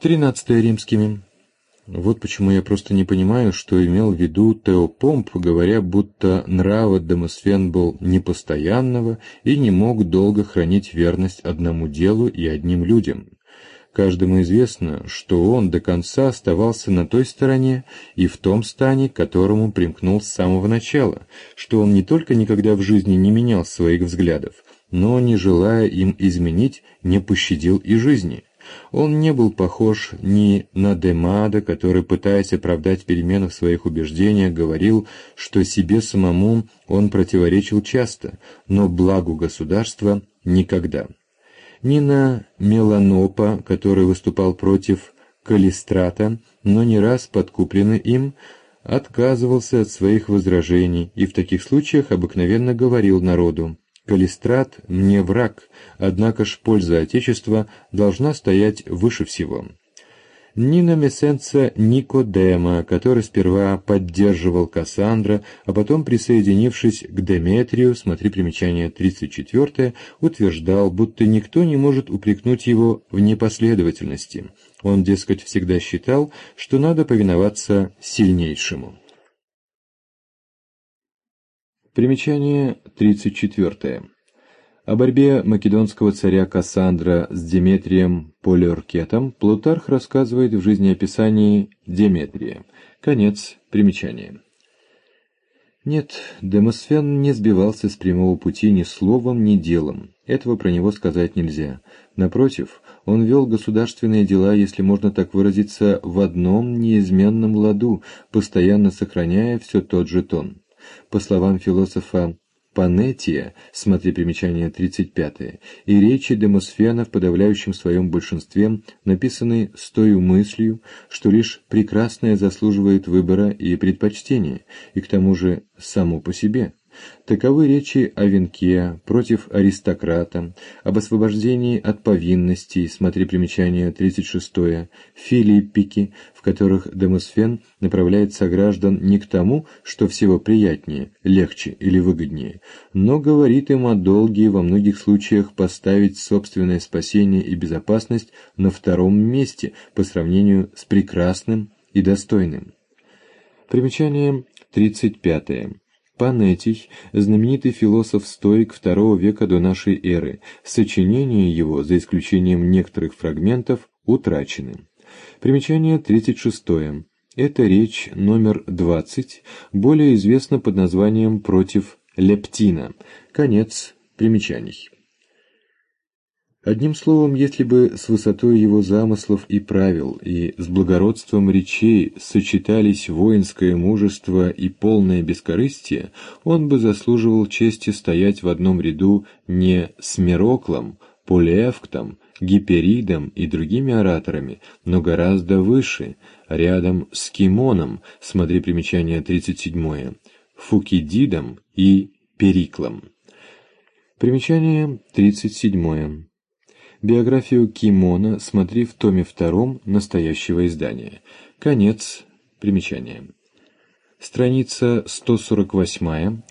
13 римскими. Вот почему я просто не понимаю, что имел в виду Теопомп, говоря, будто нрав Демосфен был непостоянного и не мог долго хранить верность одному делу и одним людям. Каждому известно, что он до конца оставался на той стороне и в том стане, к которому примкнул с самого начала, что он не только никогда в жизни не менял своих взглядов, но, не желая им изменить, не пощадил и жизни. Он не был похож ни на Демада, который, пытаясь оправдать перемены в своих убеждениях, говорил, что себе самому он противоречил часто, но благу государства никогда. Ни на Меланопа, который выступал против Калистрата, но не раз подкупленный им, отказывался от своих возражений и в таких случаях обыкновенно говорил народу: «Калистрат мне враг, однако ж польза Отечества должна стоять выше всего». Ни на Мессенца Никодема, который сперва поддерживал Кассандра, а потом, присоединившись к Деметрию, смотри примечание 34, утверждал, будто никто не может упрекнуть его в непоследовательности. Он, дескать, всегда считал, что надо повиноваться сильнейшему. Примечание 34. О борьбе македонского царя Кассандра с Деметрием Полиоркетом Плутарх рассказывает в жизнеописании Деметрия. Конец примечания. Нет, Демосфен не сбивался с прямого пути ни словом, ни делом. Этого про него сказать нельзя. Напротив, он вел государственные дела, если можно так выразиться, в одном неизменном ладу, постоянно сохраняя все тот же тон. По словам философа Панетия, смотри примечание 35, и речи Демосфена в подавляющем своем большинстве написаны с той мыслью, что лишь прекрасное заслуживает выбора и предпочтения, и к тому же само по себе. Таковы речи о венке, против аристократа, об освобождении от повинностей, смотри примечание 36, филиппики, в которых Демосфен направляет сограждан не к тому, что всего приятнее, легче или выгоднее, но говорит им о долге во многих случаях поставить собственное спасение и безопасность на втором месте по сравнению с прекрасным и достойным. Примечание 35. Панетий, знаменитый философ-стоик II века до нашей эры, сочинения его, за исключением некоторых фрагментов, утрачены. Примечание 36. Эта речь номер 20, более известна под названием «Против Лептина». Конец примечаний. Одним словом, если бы с высотой его замыслов и правил и с благородством речей сочетались воинское мужество и полное бескорыстие, он бы заслуживал чести стоять в одном ряду не с Мероклом, Полиэвктом, Гиперидом и другими ораторами, но гораздо выше, рядом с Кимоном, смотри примечание 37, Фукидидом и Периклом. Примечание 37. Биографию Кимона смотри в томе 2 настоящего издания. Конец примечания. Страница 148,